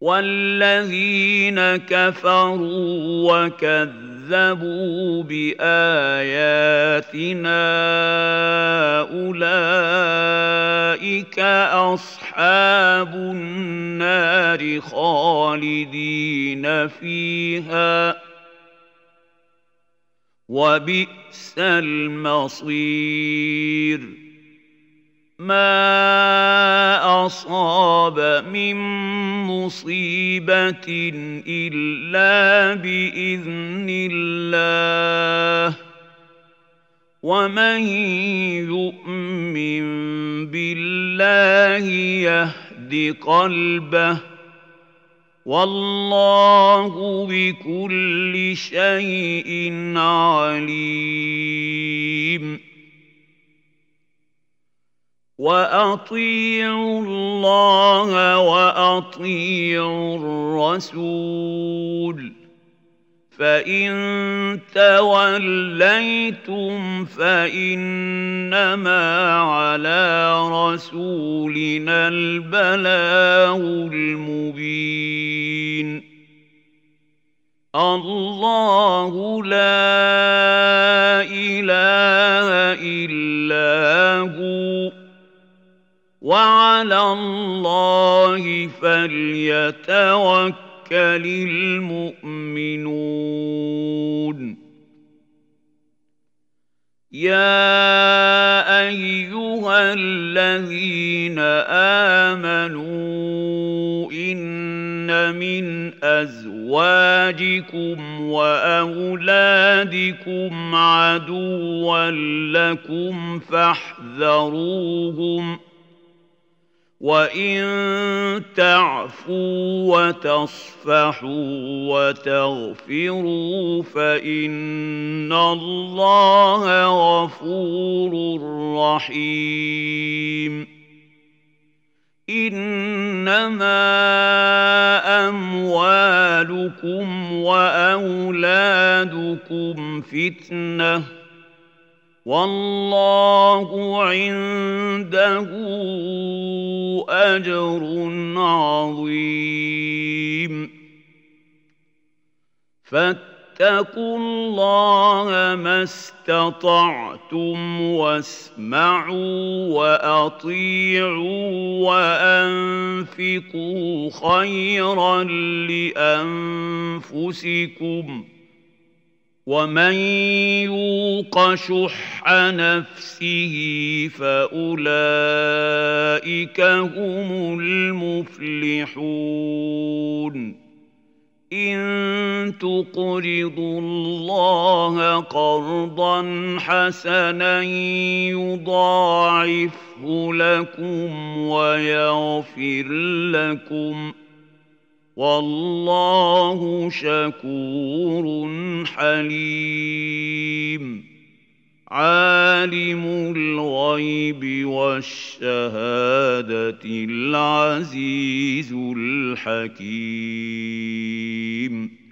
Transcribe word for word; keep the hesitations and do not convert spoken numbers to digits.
والذين كفروا وكذبوا بآياتنا أولئك أصحاب النار خالدين فيها وبئس المصير ما أصاب من مصيبة إلا بإذن الله ومن يؤمن بالله يهد قلبه والله بكل شيء عليم وأطيعوا الله وأطيعوا الرسول فإن توليتم فإنما على رسولنا البلاغ المبين الله لا إله إلا هو وعلى الله فليتوكل المؤمنون يا أيها الذين آمنوا إن من أزواجكم وأولادكم عدوا لكم فاحذروهم وإن تعفوا وتصفحوا وتغفروا فإن الله غفور رحيم إنما أموالكم وأولادكم فتنة والله عنده أجر عظيم فاتقوا الله ما استطعتم واسمعوا وأطيعوا وأنفقوا خيرا لأنفسكم ومن يوق شح نفسه فأولئك هم المفلحون إن تقرضوا الله قرضا حسنا يضاعفه لكم ويغفر لكم والله شكور حليم عالم الغيب والشهادة العزيز الحكيم